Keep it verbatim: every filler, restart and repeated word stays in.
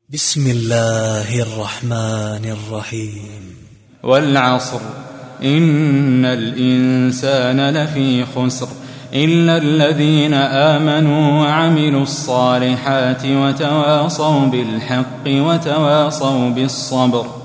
بسم الله الرحمن الرحيم. والعصر إن الإنسان لفي خسر إلا الذين آمنوا وعملوا الصالحات وتواصوا بالحق وتواصوا بالصبر.